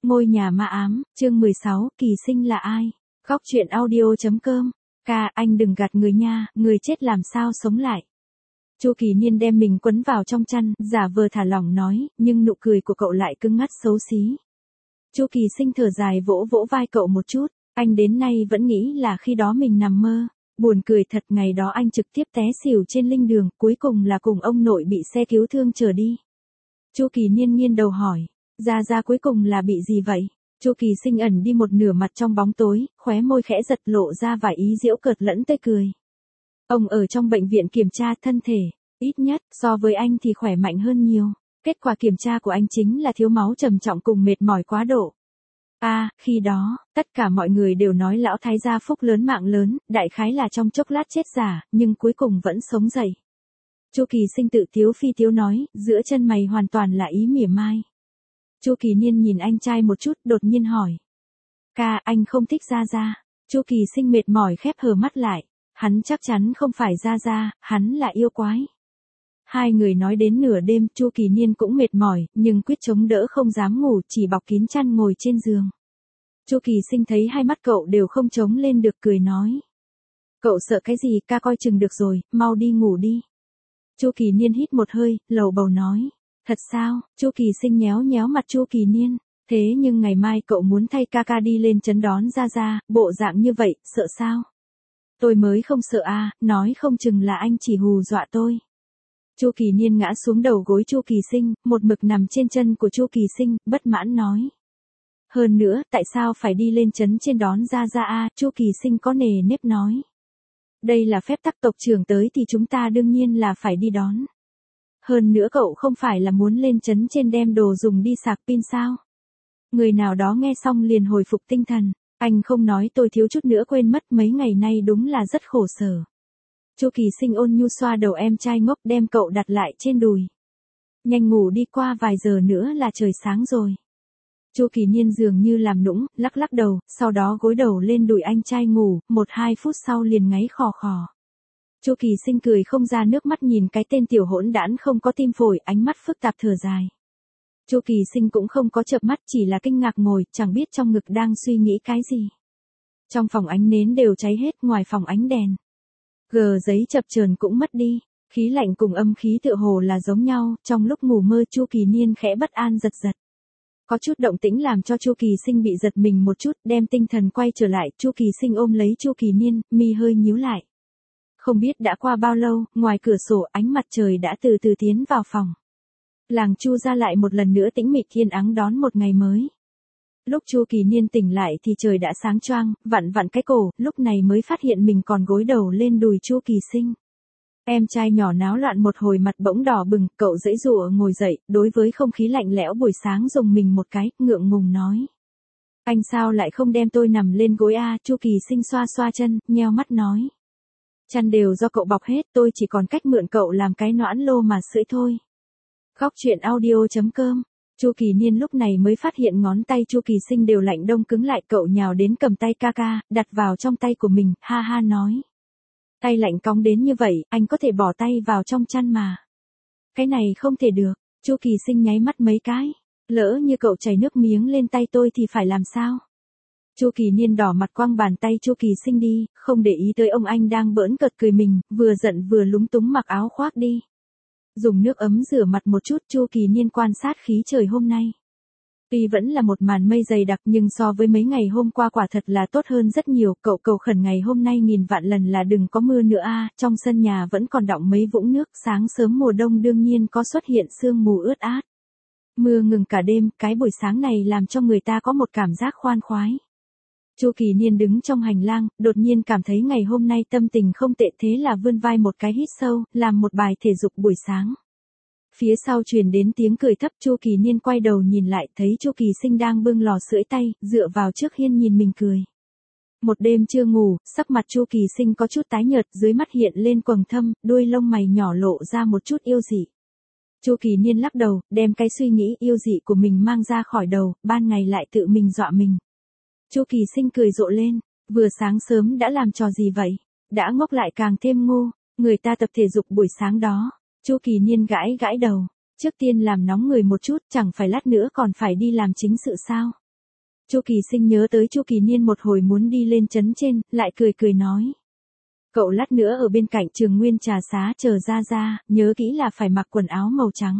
Ngôi nhà ma ám, chương 16, Kỳ Sinh là ai? Góc truyện audio.com. Ca, anh đừng gạt người nha, người chết làm sao sống lại. Chu Kỳ Niên đem mình quấn vào trong chăn, giả vờ thả lỏng nói, nhưng nụ cười của cậu lại cứng ngắt xấu xí. Chu Kỳ Sinh thở dài vỗ vỗ vai cậu một chút, anh đến nay vẫn nghĩ là khi đó mình nằm mơ. Buồn cười thật, ngày đó anh trực tiếp té xỉu trên linh đường, cuối cùng là cùng ông nội bị xe cứu thương chở đi. Chu Kỳ Niên nghiêng đầu hỏi, Gia cuối cùng là bị gì vậy? Chu Kỳ Sinh ẩn đi một nửa mặt trong bóng tối, khóe môi khẽ giật lộ ra vài ý giễu cợt lẫn tươi cười. Ông ở trong bệnh viện kiểm tra thân thể, ít nhất so với anh thì khỏe mạnh hơn nhiều. Kết quả kiểm tra của anh chính là thiếu máu trầm trọng cùng mệt mỏi quá độ. Khi đó, tất cả mọi người đều nói lão thái gia phúc lớn mạng lớn, đại khái là trong chốc lát chết giả, nhưng cuối cùng vẫn sống dậy. Chu Kỳ Sinh tự tiếu phi tiếu nói, giữa chân mày hoàn toàn là ý mỉa mai. Chu Kỳ Niên nhìn anh trai một chút, đột nhiên hỏi. Ca, anh không thích Gia. Chu Kỳ Sinh mệt mỏi khép hờ mắt lại. Hắn chắc chắn không phải Gia, hắn là yêu quái. Hai người nói đến nửa đêm, Chu Kỳ Niên cũng mệt mỏi, nhưng quyết chống đỡ không dám ngủ, chỉ bọc kín chăn ngồi trên giường. Chu Kỳ Sinh thấy hai mắt cậu đều không chống lên được, cười nói. Cậu sợ cái gì, ca coi chừng được rồi, mau đi ngủ đi. Chu Kỳ Niên hít một hơi, lầu bầu nói. Thật sao? Chu Kỳ Sinh nhéo nhéo mặt Chu Kỳ Niên. Thế nhưng ngày mai cậu muốn thay ca đi lên trấn đón Gia, bộ dạng như vậy, sợ sao? Tôi mới không sợ nói không chừng là anh chỉ hù dọa tôi. Chu Kỳ Niên ngã xuống đầu gối Chu Kỳ Sinh, một mực nằm trên chân của Chu Kỳ Sinh, bất mãn nói. Hơn nữa, tại sao phải đi lên trấn trên đón Gia Chu Kỳ Sinh có nề nếp nói. Đây là phép tắc tộc trưởng tới thì chúng ta đương nhiên là phải đi đón. Hơn nữa cậu không phải là muốn lên trấn trên đem đồ dùng đi sạc pin sao? Người nào đó nghe xong liền hồi phục tinh thần. Anh không nói tôi thiếu chút nữa quên mất, mấy ngày nay đúng là rất khổ sở. Chu Kỳ Sinh ôn nhu xoa đầu em trai ngốc, đem cậu đặt lại trên đùi. Nhanh ngủ đi, qua vài giờ nữa là trời sáng rồi. Chu Kỳ Niên dường như làm nũng, lắc lắc đầu, sau đó gối đầu lên đùi anh trai ngủ, 1-2 phút sau liền ngáy khò khò. Chu Kỳ Sinh cười không ra nước mắt nhìn cái tên tiểu hỗn đản không có tim phổi, ánh mắt phức tạp thở dài. Chu Kỳ Sinh cũng không có chợp mắt, chỉ là kinh ngạc ngồi, chẳng biết trong ngực đang suy nghĩ cái gì. Trong phòng ánh nến đều cháy hết, ngoài phòng ánh đèn. Giấy chập chờn cũng mất đi, khí lạnh cùng âm khí tựa hồ là giống nhau, trong lúc ngủ mơ Chu Kỳ Niên khẽ bất an giật giật. Có chút động tĩnh làm cho Chu Kỳ Sinh bị giật mình một chút, đem tinh thần quay trở lại, Chu Kỳ Sinh ôm lấy Chu Kỳ Niên, mi hơi nhíu lại. Không biết đã qua bao lâu, ngoài cửa sổ ánh mặt trời đã từ từ tiến vào phòng. Làng Chu ra lại một lần nữa tĩnh mịch thiên ắng đón một ngày mới. Lúc Chu Kỳ Niên tỉnh lại thì trời đã sáng choang, vặn vặn cái cổ, lúc này mới phát hiện mình còn gối đầu lên đùi Chu Kỳ Sinh. Em trai nhỏ náo loạn một hồi, mặt bỗng đỏ bừng, cậu giãy giụa ngồi dậy, đối với không khí lạnh lẽo buổi sáng rùng mình một cái, ngượng ngùng nói. Anh sao lại không đem tôi nằm lên gối Chu Kỳ Sinh xoa xoa chân, nheo mắt nói. Chăn đều do cậu bọc hết, tôi chỉ còn cách mượn cậu làm cái noãn lô mà sưởi thôi. Góc truyện audio.com. Chu Kỳ Niên lúc này mới phát hiện ngón tay Chu Kỳ Sinh đều lạnh đông cứng lại, cậu nhào đến cầm tay ca, đặt vào trong tay của mình, ha ha nói. Tay lạnh cóng đến như vậy, anh có thể bỏ tay vào trong chăn mà. Cái này không thể được, Chu Kỳ Sinh nháy mắt mấy cái. Lỡ như cậu chảy nước miếng lên tay tôi thì phải làm sao? Chu Kỳ Niên đỏ mặt quăng bàn tay Chu Kỳ Sinh đi, không để ý tới ông anh đang bỡn cợt cười mình, vừa giận vừa lúng túng mặc áo khoác đi. Dùng nước ấm rửa mặt một chút, Chu Kỳ Niên quan sát khí trời hôm nay. Tuy vẫn là một màn mây dày đặc nhưng so với mấy ngày hôm qua quả thật là tốt hơn rất nhiều, cậu cầu khẩn ngày hôm nay nghìn vạn lần là đừng có mưa nữa trong sân nhà vẫn còn đọng mấy vũng nước, sáng sớm mùa đông đương nhiên có xuất hiện sương mù ướt át. Mưa ngừng cả đêm, cái buổi sáng này làm cho người ta có một cảm giác khoan khoái. Chu Kỳ Niên đứng trong hành lang, đột nhiên cảm thấy ngày hôm nay tâm tình không tệ, thế là vươn vai một cái hít sâu, làm một bài thể dục buổi sáng. Phía sau truyền đến tiếng cười thấp, Chu Kỳ Niên quay đầu nhìn lại, thấy Chu Kỳ Sinh đang bưng lò sưởi tay, dựa vào trước hiên nhìn mình cười. Một đêm chưa ngủ, sắc mặt Chu Kỳ Sinh có chút tái nhợt, dưới mắt hiện lên quầng thâm, đuôi lông mày nhỏ lộ ra một chút yêu dị. Chu Kỳ Niên lắc đầu, đem cái suy nghĩ yêu dị của mình mang ra khỏi đầu, ban ngày lại tự mình dọa mình. Chu Kỳ Sinh cười rộ lên, vừa sáng sớm đã làm trò gì vậy? Đã ngốc lại càng thêm ngu, người ta tập thể dục buổi sáng đó. Chu Kỳ Niên gãi gãi đầu, trước tiên làm nóng người một chút, chẳng phải lát nữa còn phải đi làm chính sự sao? Chu Kỳ Sinh nhớ tới Chu Kỳ Niên một hồi muốn đi lên trấn trên, lại cười cười nói. Cậu lát nữa ở bên cạnh Trường Nguyên trà xá chờ ra, nhớ kỹ là phải mặc quần áo màu trắng.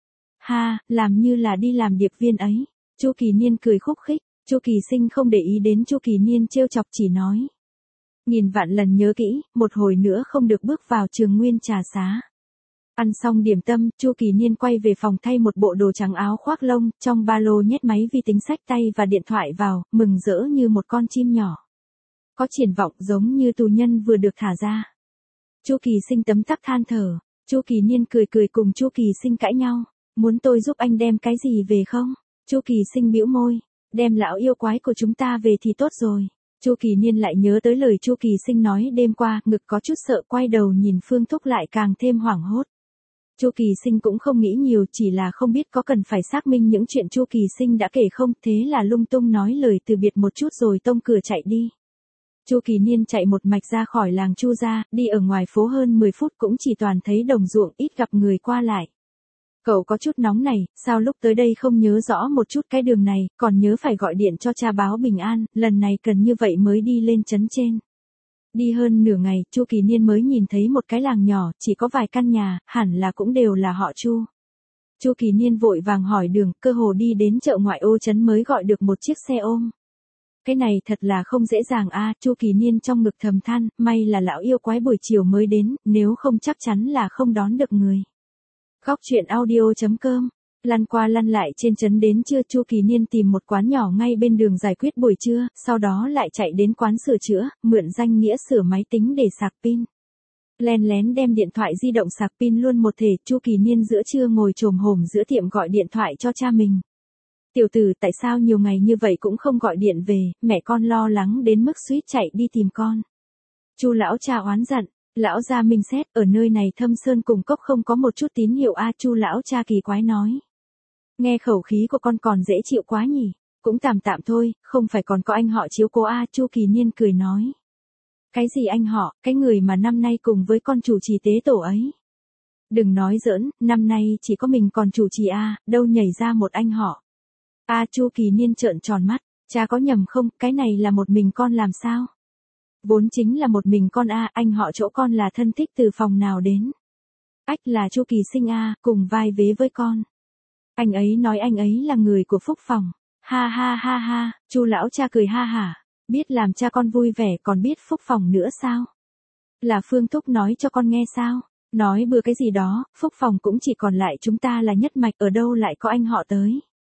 Ha, làm như là đi làm điệp viên ấy. Chu Kỳ Niên cười khúc khích, Chu Kỳ Sinh không để ý đến Chu Kỳ Niên trêu chọc chỉ nói. Nghìn vạn lần nhớ kỹ, một hồi nữa không được bước vào Trường Nguyên trà xá. Ăn xong điểm tâm, Chu Kỳ Niên quay về phòng thay một bộ đồ trắng áo khoác lông, trong ba lô nhét máy vi tính xách tay và điện thoại vào, mừng rỡ như một con chim nhỏ. Có triển vọng giống như tù nhân vừa được thả ra. Chu Kỳ Sinh tấm tắc than thở, Chu Kỳ Niên cười cười cùng Chu Kỳ Sinh cãi nhau, muốn tôi giúp anh đem cái gì về không? Chu Kỳ Sinh bĩu môi, đem lão yêu quái của chúng ta về thì tốt rồi. Chu Kỳ Niên lại nhớ tới lời Chu Kỳ Sinh nói đêm qua, ngực có chút sợ, quay đầu nhìn Phương Thúc lại càng thêm hoảng hốt. Chu Kỳ Sinh cũng không nghĩ nhiều, chỉ là không biết có cần phải xác minh những chuyện Chu Kỳ Sinh đã kể không, thế là lung tung nói lời từ biệt một chút rồi tông cửa chạy đi. Chu Kỳ Niên chạy một mạch ra khỏi làng Chu gia, đi ở ngoài phố hơn 10 phút cũng chỉ toàn thấy đồng ruộng, ít gặp người qua lại. Cậu có chút nóng này, sao lúc tới đây không nhớ rõ một chút cái đường này, còn nhớ phải gọi điện cho cha báo bình an, lần này cần như vậy mới đi lên trấn trên. Đi hơn nửa ngày, Chu Kỳ Niên mới nhìn thấy một cái làng nhỏ, chỉ có vài căn nhà, hẳn là cũng đều là họ Chu. Chu Kỳ Niên vội vàng hỏi đường, cơ hồ đi đến chợ ngoại ô trấn mới gọi được một chiếc xe ôm. Cái này thật là không dễ dàng a, Chu Kỳ Niên trong ngực thầm than, may là lão yêu quái buổi chiều mới đến, nếu không chắc chắn là không đón được người. Góc truyện audio.com, lăn qua lăn lại trên trấn đến trưa, Chu Kỳ Niên tìm một quán nhỏ ngay bên đường giải quyết buổi trưa, sau đó lại chạy đến quán sửa chữa, mượn danh nghĩa sửa máy tính để sạc pin. Len lén đem điện thoại di động sạc pin luôn một thể, Chu Kỳ Niên giữa trưa ngồi chồm hổm giữa tiệm gọi điện thoại cho cha mình. Tiểu tử, tại sao nhiều ngày như vậy cũng không gọi điện về, mẹ con lo lắng đến mức suýt chạy đi tìm con. Chu lão cha oán giận, lão gia minh xét, ở nơi này Thâm Sơn cùng cốc không có một chút tín hiệu a, Chu lão cha kỳ quái nói. Nghe khẩu khí của con còn dễ chịu quá nhỉ, cũng tạm tạm thôi, không phải còn có anh họ chiếu cố a, Chu Kỳ Niên cười nói. Cái gì anh họ, cái người mà năm nay cùng với con chủ trì tế tổ ấy. Đừng nói giỡn, năm nay chỉ có mình còn chủ trì a, đâu nhảy ra một anh họ. A, Chu Kỳ Niên trợn tròn mắt, cha có nhầm không, cái này là một mình con làm sao? Vốn chính là một mình con a, anh họ chỗ con là thân thích từ phòng nào đến? Ách, là Chu Kỳ Sinh a, cùng vai vế với con. Anh ấy nói anh ấy là người của Phúc phòng. Ha ha ha ha, Chu lão cha cười ha hả, biết làm cha con vui vẻ còn biết Phúc phòng nữa sao? Là Phương Thúc nói cho con nghe sao? Nói bừa cái gì đó, Phúc phòng cũng chỉ còn lại chúng ta là nhất mạch, ở đâu lại có anh họ tới?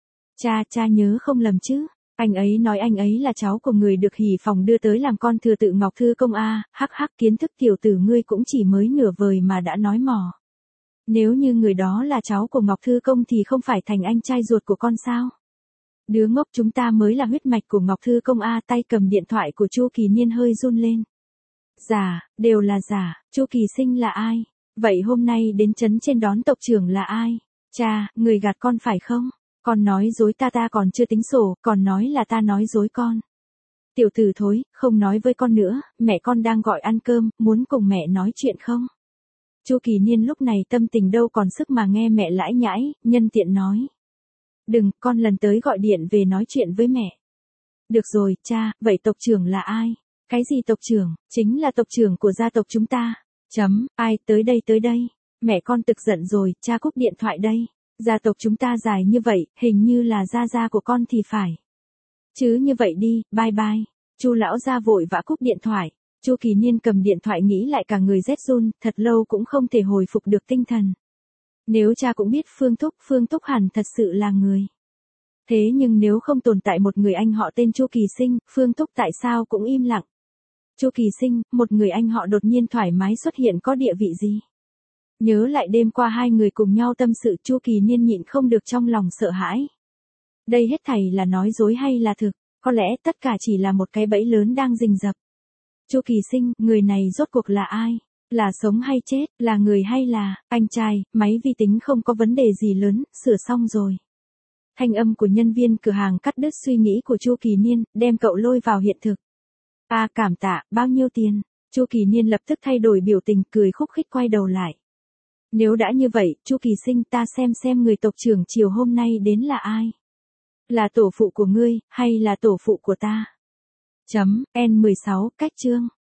Cha nhớ không lầm chứ? Anh ấy nói anh ấy là cháu của người được Hỉ phòng đưa tới làm con thừa tự Ngọc Thư Công a, hắc hắc, kiến thức tiểu tử ngươi cũng chỉ mới nửa vời mà đã nói mò. Nếu như người đó là cháu của Ngọc Thư Công thì không phải thành anh trai ruột của con sao? Đứa ngốc, chúng ta mới là huyết mạch của Ngọc Thư Công a, tay cầm điện thoại của Chu Kỳ Niên hơi run lên. Giả, đều là giả, Chu Kỳ Sinh là ai? Vậy hôm nay đến trấn trên đón tộc trưởng là ai? Cha, người gạt con phải không? Con nói dối ta còn chưa tính sổ, còn nói là ta nói dối con. Tiểu tử thối, không nói với con nữa, mẹ con đang gọi ăn cơm, muốn cùng mẹ nói chuyện không? Chu Kỳ Niên lúc này tâm tình đâu còn sức mà nghe mẹ lãi nhãi, nhân tiện nói. Đừng, con lần tới gọi điện về nói chuyện với mẹ. Được rồi, cha, vậy tộc trưởng là ai? Cái gì tộc trưởng? Chính là tộc trưởng của gia tộc chúng ta. Ai, tới đây. Mẹ con tức giận rồi, cha cúp điện thoại đây. Gia tộc chúng ta dài như vậy, hình như là gia của con thì phải. Chứ như vậy đi, bye bye. Chu lão gia vội vã cúp điện thoại. Chu Kỳ Niên cầm điện thoại nghĩ lại cả người rét run, thật lâu cũng không thể hồi phục được tinh thần. Nếu cha cũng biết Phương Thúc hẳn thật sự là người. Thế nhưng nếu không tồn tại một người anh họ tên Chu Kỳ Sinh, Phương Thúc tại sao cũng im lặng. Chu Kỳ Sinh, một người anh họ đột nhiên thoải mái xuất hiện có địa vị gì? Nhớ lại đêm qua hai người cùng nhau tâm sự, Chu Kỳ Niên nhịn không được trong lòng sợ hãi. Đây hết thảy là nói dối hay là thực? Có lẽ tất cả chỉ là một cái bẫy lớn đang rình rập. Chu Kỳ Sinh, người này rốt cuộc là ai? Là sống hay chết? Là người hay là anh trai? Máy vi tính không có vấn đề gì lớn, sửa xong rồi. Thanh âm của nhân viên cửa hàng cắt đứt suy nghĩ của Chu Kỳ Niên, đem cậu lôi vào hiện thực. Cảm tạ, bao nhiêu tiền? Chu Kỳ Niên lập tức thay đổi biểu tình, cười khúc khích quay đầu lại. Nếu đã như vậy, Chu Kỳ Sinh, ta xem người tộc trưởng chiều hôm nay đến là ai? Là tổ phụ của ngươi, hay là tổ phụ của ta? Chấm, N16, cách chương.